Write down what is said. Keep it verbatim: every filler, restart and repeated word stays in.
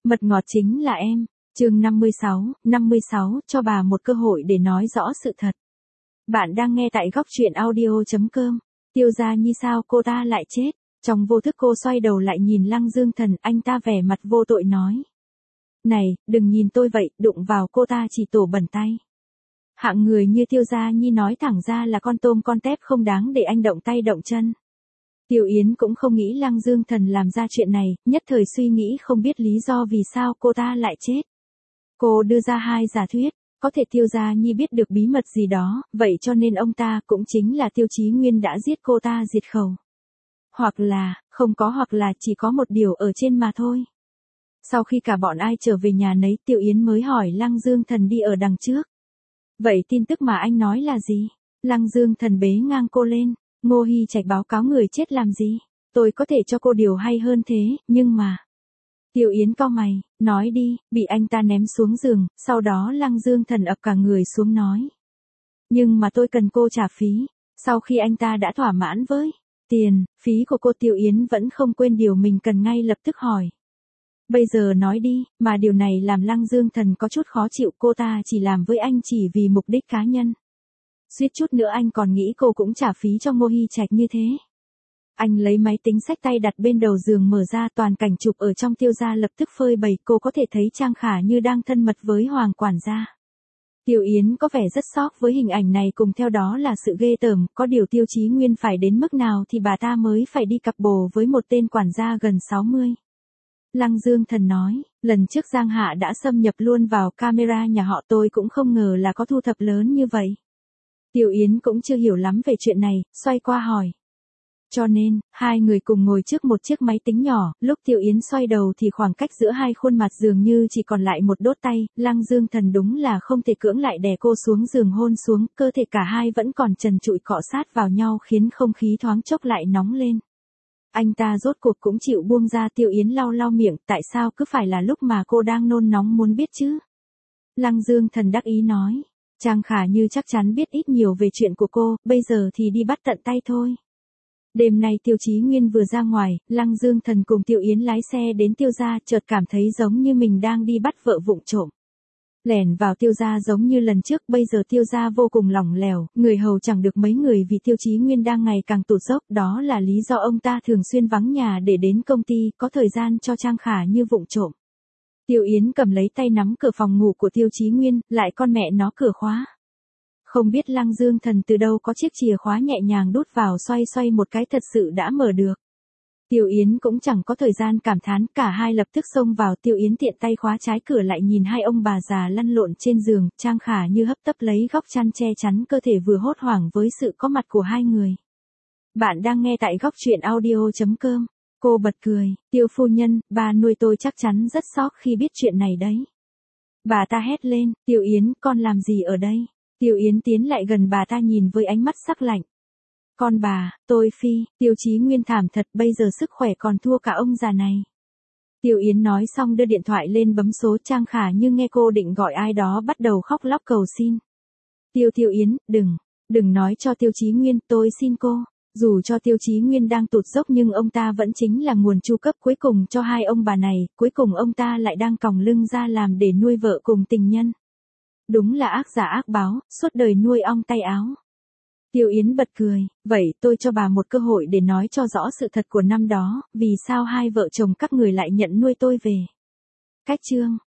Mật ngọt chính là em. Chương năm mươi sáu, năm mươi sáu, cho bà một cơ hội để nói rõ sự thật. Bạn đang nghe tại góc truyện audio chấm com. Tiêu Gia Nhi sao cô ta lại chết? Trong vô thức cô xoay đầu lại nhìn Lăng Dương Thần, anh ta vẻ mặt vô tội nói. Này, đừng nhìn tôi vậy, đụng vào cô ta chỉ tổ bẩn tay. Hạng người như Tiêu Gia Nhi nói thẳng ra là con tôm con tép không đáng để anh động tay động chân. Tiêu Yến cũng không nghĩ Lăng Dương Thần làm ra chuyện này, nhất thời suy nghĩ không biết lý do vì sao cô ta lại chết. Cô đưa ra hai giả thuyết, có thể Tiêu Gia Nhi biết được bí mật gì đó, vậy cho nên ông ta cũng chính là Tiêu Chí Nguyên đã giết cô ta diệt khẩu. Hoặc là, không có hoặc là chỉ có một điều ở trên mà thôi. Sau khi cả bọn ai trở về nhà nấy, Tiêu Yến mới hỏi Lăng Dương Thần đi ở đằng trước. Vậy tin tức mà anh nói là gì? Lăng Dương Thần bế ngang cô lên. Ngô Hi Trạch báo cáo người chết làm gì? Tôi có thể cho cô điều hay hơn thế, nhưng mà... Tiêu Yến cau mày, nói đi, bị anh ta ném xuống giường, sau đó Lăng Dương Thần ập cả người xuống nói. Nhưng mà tôi cần cô trả phí, sau khi anh ta đã thỏa mãn với tiền, phí của cô. Tiêu Yến vẫn không quên điều mình cần ngay lập tức hỏi. Bây giờ nói đi, mà điều này làm Lăng Dương Thần có chút khó chịu, cô ta chỉ làm với anh chỉ vì mục đích cá nhân. Suýt chút nữa anh còn nghĩ cô cũng trả phí cho Ngô Hi Trạch như thế. Anh lấy máy tính xách tay đặt bên đầu giường mở ra, toàn cảnh chụp ở trong Tiêu gia lập tức phơi bày, cô có thể thấy Trang Khả Như đang thân mật với Hoàng quản gia. Tiêu Yến có vẻ rất sốc với hình ảnh này, cùng theo đó là sự ghê tởm, có điều Tiêu Chí Nguyên phải đến mức nào thì bà ta mới phải đi cặp bồ với một tên quản gia gần sáu mươi. Lăng Dương Thần nói, lần trước Giang Hạ đã xâm nhập luôn vào camera nhà họ, tôi cũng không ngờ là có thu thập lớn như vậy. Tiêu Yến cũng chưa hiểu lắm về chuyện này, xoay qua hỏi. Cho nên, hai người cùng ngồi trước một chiếc máy tính nhỏ, lúc Tiêu Yến xoay đầu thì khoảng cách giữa hai khuôn mặt dường như chỉ còn lại một đốt tay, Lăng Dương Thần đúng là không thể cưỡng lại đè cô xuống giường hôn xuống, cơ thể cả hai vẫn còn trần trụi cọ sát vào nhau khiến không khí thoáng chốc lại nóng lên. Anh ta rốt cuộc cũng chịu buông ra. Tiêu Yến lau lau miệng, tại sao cứ phải là lúc mà cô đang nôn nóng muốn biết chứ? Lăng Dương Thần đắc ý nói. Trang Khả Như chắc chắn biết ít nhiều về chuyện của cô, bây giờ thì đi bắt tận tay thôi. Đêm nay Tiêu Chí Nguyên vừa ra ngoài, Lăng Dương Thần cùng Tiêu Yến lái xe đến Tiêu gia, chợt cảm thấy giống như mình đang đi bắt vợ vụng trộm. Lẻn vào Tiêu gia giống như lần trước, bây giờ Tiêu gia vô cùng lỏng lẻo, người hầu chẳng được mấy người vì Tiêu Chí Nguyên đang ngày càng tụt dốc, đó là lý do ông ta thường xuyên vắng nhà để đến công ty, có thời gian cho Trang Khả Như vụng trộm. Tiêu Yến cầm lấy tay nắm cửa phòng ngủ của Tiêu Chí Nguyên, lại con mẹ nó cửa khóa. Không biết Lăng Dương Thần từ đâu có chiếc chìa khóa, nhẹ nhàng đút vào, xoay xoay một cái thật sự đã mở được. Tiêu Yến cũng chẳng có thời gian cảm thán, cả hai lập tức xông vào. Tiêu Yến tiện tay khóa trái cửa lại nhìn hai ông bà già lăn lộn trên giường, Trang Khả Như hấp tấp lấy góc chăn che chắn cơ thể, vừa hốt hoảng với sự có mặt của hai người. Bạn đang nghe tại góc truyện audio chấm com. Cô bật cười, Tiêu phu nhân, bà nuôi tôi chắc chắn rất sốc khi biết chuyện này đấy. Bà ta hét lên, Tiêu Yến, con làm gì ở đây? Tiêu Yến tiến lại gần bà ta nhìn với ánh mắt sắc lạnh. Con bà, tôi phi. Tiêu Chí Nguyên thảm thật, bây giờ sức khỏe còn thua cả ông già này. Tiêu Yến nói xong đưa điện thoại lên bấm số. Trang Khả Như nghe cô định gọi ai đó bắt đầu khóc lóc cầu xin. Tiêu Tiêu Yến, đừng, đừng nói cho Tiêu Chí Nguyên, tôi xin cô. Dù cho Tiêu Chí Nguyên đang tụt dốc nhưng ông ta vẫn chính là nguồn chu cấp cuối cùng cho hai ông bà này, cuối cùng ông ta lại đang còng lưng ra làm để nuôi vợ cùng tình nhân. Đúng là ác giả ác báo, suốt đời nuôi ong tay áo. Tiêu Yến bật cười, vậy tôi cho bà một cơ hội để nói cho rõ sự thật của năm đó, vì sao hai vợ chồng các người lại nhận nuôi tôi về. Cách chương